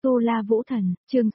Tu La Vũ Thần, chương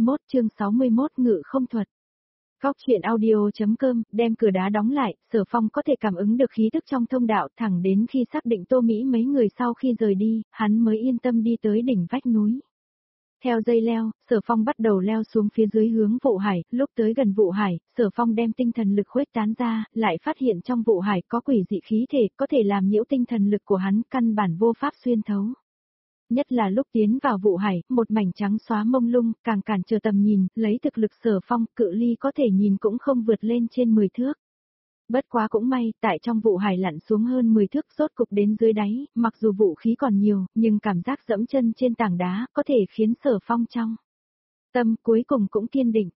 61 ngự không thuật. Góc chuyện audio.com, đem cửa đá đóng lại, Sở Phong có thể cảm ứng được khí tức trong thông đạo thẳng đến khi xác định Tô Mỹ mấy người sau khi rời đi, hắn mới yên tâm đi tới đỉnh vách núi. Theo dây leo, Sở Phong bắt đầu leo xuống phía dưới hướng vụ hải, lúc tới gần vụ hải, Sở Phong đem tinh thần lực khuếch tán ra, lại phát hiện trong vụ hải có quỷ dị khí thể, có thể làm nhiễu tinh thần lực của hắn, căn bản vô pháp xuyên thấu. Nhất là lúc tiến vào vụ hải, một mảnh trắng xóa mông lung, càng cản trở tầm nhìn, lấy thực lực Sở Phong, cự ly có thể nhìn cũng không vượt lên trên 10 thước. Bất quá cũng may, tại trong vụ hải lặn xuống hơn 10 thước rốt cục đến dưới đáy, mặc dù vũ khí còn nhiều, nhưng cảm giác dẫm chân trên tảng đá, có thể khiến Sở Phong trong tâm cuối cùng cũng kiên định.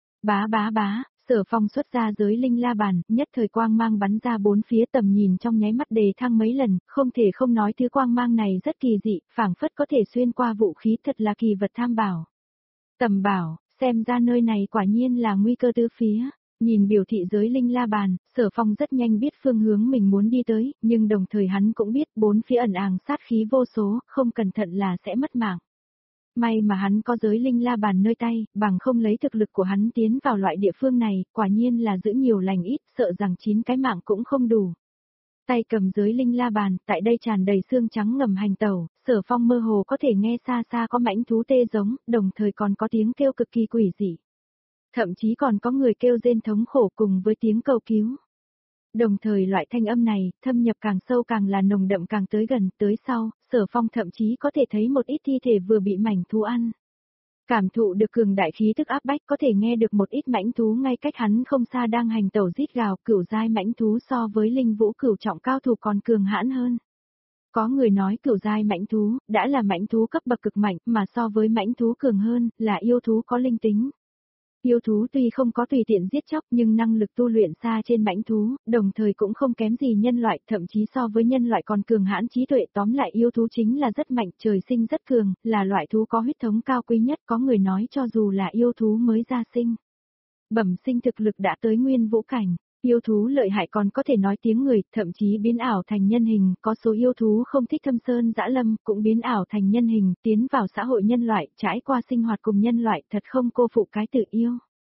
Bá, Sở Phong xuất ra giới linh la bàn, nhất thời quang mang bắn ra bốn phía, tầm nhìn trong nháy mắt đề thăng mấy lần, không thể không nói thứ quang mang này rất kỳ dị, phảng phất có thể xuyên qua vũ khí, thật là kỳ vật tham bảo. Tầm bảo, xem ra nơi này quả nhiên là nguy cơ tứ phía. Nhìn biểu thị giới linh la bàn, Sở Phong rất nhanh biết phương hướng mình muốn đi tới, nhưng đồng thời hắn cũng biết bốn phía ẩn àng sát khí vô số, không cẩn thận là sẽ mất mạng. May mà hắn có giới linh la bàn nơi tay, bằng không lấy thực lực của hắn tiến vào loại địa phương này, quả nhiên là giữ nhiều lành ít, sợ rằng 9 cái mạng cũng không đủ. Tay cầm giới linh la bàn, tại đây tràn đầy xương trắng ngầm hành tẩu, Sở Phong mơ hồ có thể nghe xa xa có mãnh thú tê giống, đồng thời còn có tiếng kêu cực kỳ quỷ dị. Thậm chí còn có người kêu rên thống khổ cùng với tiếng cầu cứu. Đồng thời loại thanh âm này, thâm nhập càng sâu càng là nồng đậm càng tới gần, tới sau, Sở Phong thậm chí có thể thấy một ít thi thể vừa bị mảnh thú ăn. Cảm thụ được cường đại khí tức áp bách, có thể nghe được một ít mãnh thú ngay cách hắn không xa đang hành tẩu rít gào, cửu giai mãnh thú so với linh vũ cửu trọng cao thủ còn cường hãn hơn. Có người nói cửu giai mãnh thú, đã là mãnh thú cấp bậc cực mạnh, mà so với mãnh thú cường hơn, là yêu thú có linh tính. Yêu thú tuy không có tùy tiện giết chóc nhưng năng lực tu luyện xa trên mãnh thú, đồng thời cũng không kém gì nhân loại, thậm chí so với nhân loại còn cường hãn trí tuệ, tóm lại yêu thú chính là rất mạnh, trời sinh rất cường, là loại thú có huyết thống cao quý nhất, có người nói cho dù là yêu thú mới ra sinh. Bẩm sinh thực lực đã tới nguyên vũ cảnh. Yêu thú lợi hại còn có thể nói tiếng người, thậm chí biến ảo thành nhân hình, có số yêu thú không thích thâm sơn dã lâm, cũng biến ảo thành nhân hình, tiến vào xã hội nhân loại, trải qua sinh hoạt cùng nhân loại, thật không cô phụ cái tự yêu.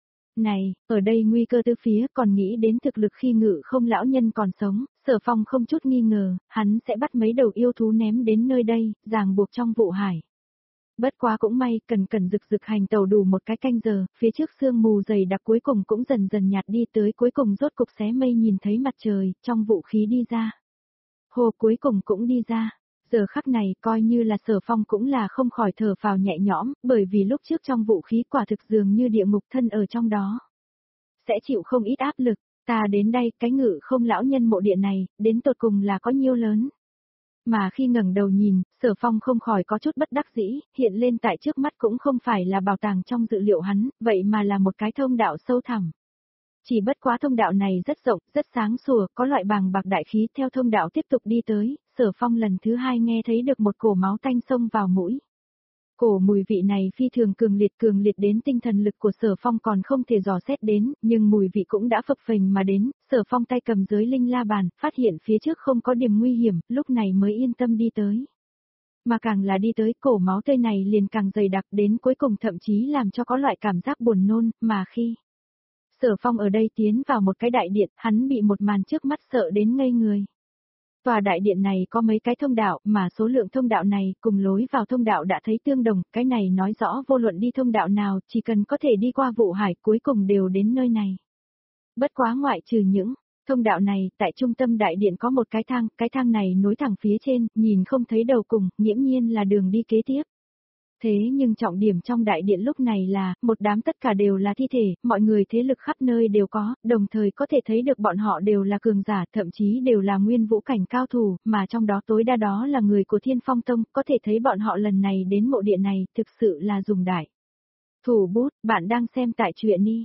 Này, ở đây nguy cơ tứ phía, còn nghĩ đến thực lực khi ngự không lão nhân còn sống, Sở Phong không chút nghi ngờ, hắn sẽ bắt mấy đầu yêu thú ném đến nơi đây, ràng buộc trong vụ hải. Bất quá cũng may, cần rực hành tàu đủ một cái canh giờ, phía trước sương mù dày đặc cuối cùng cũng dần dần nhạt đi, tới cuối cùng rốt cục xé mây nhìn thấy mặt trời, trong vũ khí đi ra. Hồ cuối cùng cũng đi ra. Giờ khắc này coi như là Sở Phong cũng là không khỏi thở phào nhẹ nhõm, bởi vì lúc trước trong vũ khí quả thực dường như địa ngục thân ở trong đó. Sẽ chịu không ít áp lực, ta đến đây, cái ngự không lão nhân mộ địa này, đến tột cùng là có nhiêu lớn. Mà khi ngẩng đầu nhìn, Sở Phong không khỏi có chút bất đắc dĩ, hiện lên tại trước mắt cũng không phải là bảo tàng trong dự liệu hắn, vậy mà là một cái thông đạo sâu thẳm. Chỉ bất quá thông đạo này rất rộng, rất sáng sủa, có loại bàng bạc đại khí, theo thông đạo tiếp tục đi tới, Sở Phong lần thứ hai nghe thấy được một cổ máu tanh xông vào mũi. Cổ mùi vị này phi thường cường liệt đến tinh thần lực của Sở Phong còn không thể dò xét đến, nhưng mùi vị cũng đã phập phình mà đến, Sở Phong tay cầm giới linh la bàn, phát hiện phía trước không có điểm nguy hiểm, lúc này mới yên tâm đi tới. Mà càng là đi tới, cổ máu tươi này liền càng dày đặc đến cuối cùng thậm chí làm cho có loại cảm giác buồn nôn, mà khi Sở Phong ở đây tiến vào một cái đại điện, hắn bị một màn trước mắt sợ đến ngây người. Tòa đại điện này có mấy cái thông đạo, mà số lượng thông đạo này cùng lối vào thông đạo đã thấy tương đồng, cái này nói rõ vô luận đi thông đạo nào, chỉ cần có thể đi qua vụ hải cuối cùng đều đến nơi này. Bất quá ngoại trừ những thông đạo này, tại trung tâm đại điện có một cái thang này nối thẳng phía trên, nhìn không thấy đầu cùng, nghiễm nhiên là đường đi kế tiếp. Thế nhưng trọng điểm trong đại điện lúc này là, một đám tất cả đều là thi thể, mọi người thế lực khắp nơi đều có, đồng thời có thể thấy được bọn họ đều là cường giả, thậm chí đều là nguyên vũ cảnh cao thủ, mà trong đó tối đa đó là người của Thiên Phong Tông, có thể thấy bọn họ lần này đến mộ điện này, thực sự là dùng đại thủ bút, bạn đang xem tại truyện đi.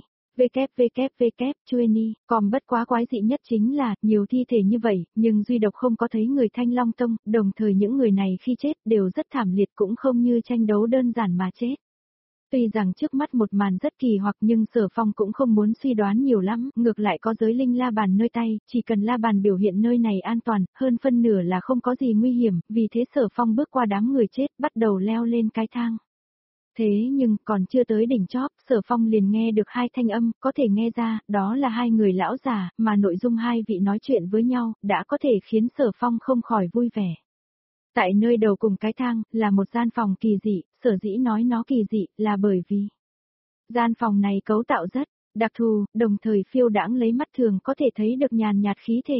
www, còn bất quá quái dị nhất chính là, nhiều thi thể như vậy, nhưng duy độc không có thấy người Thanh Long Tông, đồng thời những người này khi chết đều rất thảm liệt cũng không như tranh đấu đơn giản mà chết. Tuy rằng trước mắt một màn rất kỳ hoặc nhưng Sở Phong cũng không muốn suy đoán nhiều lắm, ngược lại có giới linh la bàn nơi tay, chỉ cần la bàn biểu hiện nơi này an toàn, hơn phân nửa là không có gì nguy hiểm, vì thế Sở Phong bước qua đám người chết, bắt đầu leo lên cái thang. Thế nhưng còn chưa tới đỉnh chóp, Sở Phong liền nghe được hai thanh âm, có thể nghe ra, đó là hai người lão già, mà nội dung hai vị nói chuyện với nhau, đã có thể khiến Sở Phong không khỏi vui vẻ. Tại nơi đầu cùng cái thang, là một gian phòng kỳ dị, sở dĩ nói nó kỳ dị, là bởi vì gian phòng này cấu tạo rất đặc thù, đồng thời phiêu đãng lấy mắt thường có thể thấy được nhàn nhạt khí thể.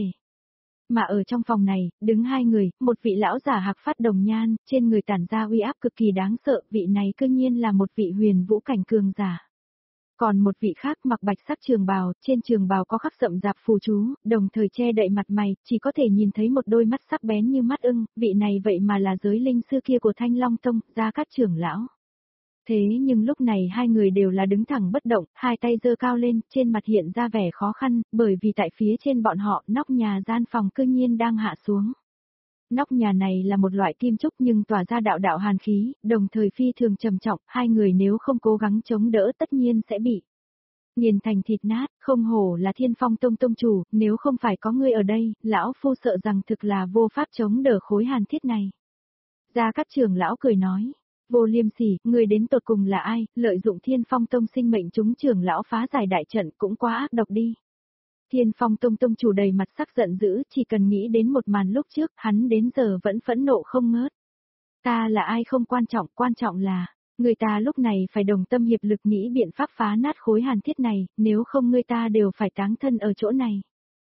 Mà ở trong phòng này, đứng hai người, một vị lão giả hạc phát đồng nhan, trên người tản ra uy áp cực kỳ đáng sợ, vị này cư nhiên là một vị huyền vũ cảnh cường giả. Còn một vị khác mặc bạch sắc trường bào, trên trường bào có khắc rậm rạp phù chú, đồng thời che đậy mặt mày, chỉ có thể nhìn thấy một đôi mắt sắc bén như mắt ưng, vị này vậy mà là giới linh sư kia của Thanh Long Tông, Gia Cát trưởng lão. Thế nhưng lúc này hai người đều là đứng thẳng bất động, hai tay giơ cao lên, trên mặt hiện ra vẻ khó khăn, bởi vì tại phía trên bọn họ, nóc nhà gian phòng cư nhiên đang hạ xuống. Nóc nhà này là một loại kim trúc nhưng tỏa ra đạo đạo hàn khí, đồng thời phi thường trầm trọng, hai người nếu không cố gắng chống đỡ tất nhiên sẽ bị nghiền thành thịt nát, không hổ là Thiên Phong Tông tông chủ, nếu không phải có ngươi ở đây, lão phu sợ rằng thực là vô pháp chống đỡ khối hàn thiết này. Gia Cát trưởng lão cười nói. Vô Liêm Sỉ, người đến tột cùng là ai, lợi dụng Thiên Phong Tông sinh mệnh chúng trưởng lão phá giải đại trận cũng quá ác độc đi. Thiên Phong Tông tông chủ đầy mặt sắc giận dữ, chỉ cần nghĩ đến một màn lúc trước, hắn đến giờ vẫn phẫn nộ không ngớt. Ta là ai không quan trọng là, người ta lúc này phải đồng tâm hiệp lực nghĩ biện pháp phá nát khối hàn thiết này, nếu không người ta đều phải táng thân ở chỗ này.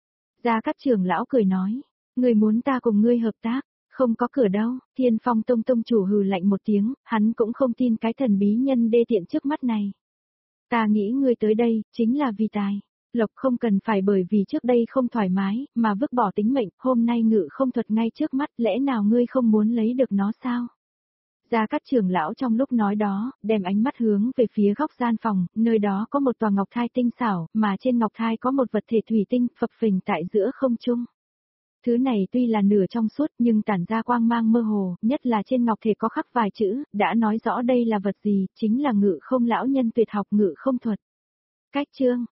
Gia Cát trưởng lão cười nói, người muốn ta cùng ngươi hợp tác. Không có cửa đâu, Thiên Phong Tông tông chủ hừ lạnh một tiếng, hắn cũng không tin cái thần bí nhân đê tiện trước mắt này. Ta nghĩ ngươi tới đây, chính là vì tài. Lộc không cần phải bởi vì trước đây không thoải mái, mà vứt bỏ tính mệnh, hôm nay ngự không thuật ngay trước mắt, lẽ nào ngươi không muốn lấy được nó sao? Gia Cát trưởng lão trong lúc nói đó, đem ánh mắt hướng về phía góc gian phòng, nơi đó có một tòa ngọc thai tinh xảo, mà trên ngọc thai có một vật thể thủy tinh, phập phình tại giữa không trung. Thứ này tuy là nửa trong suốt nhưng tản ra quang mang mơ hồ, nhất là trên ngọc thể có khắc vài chữ, đã nói rõ đây là vật gì, chính là ngự không lão nhân tuyệt học ngự không thuật. Cách chương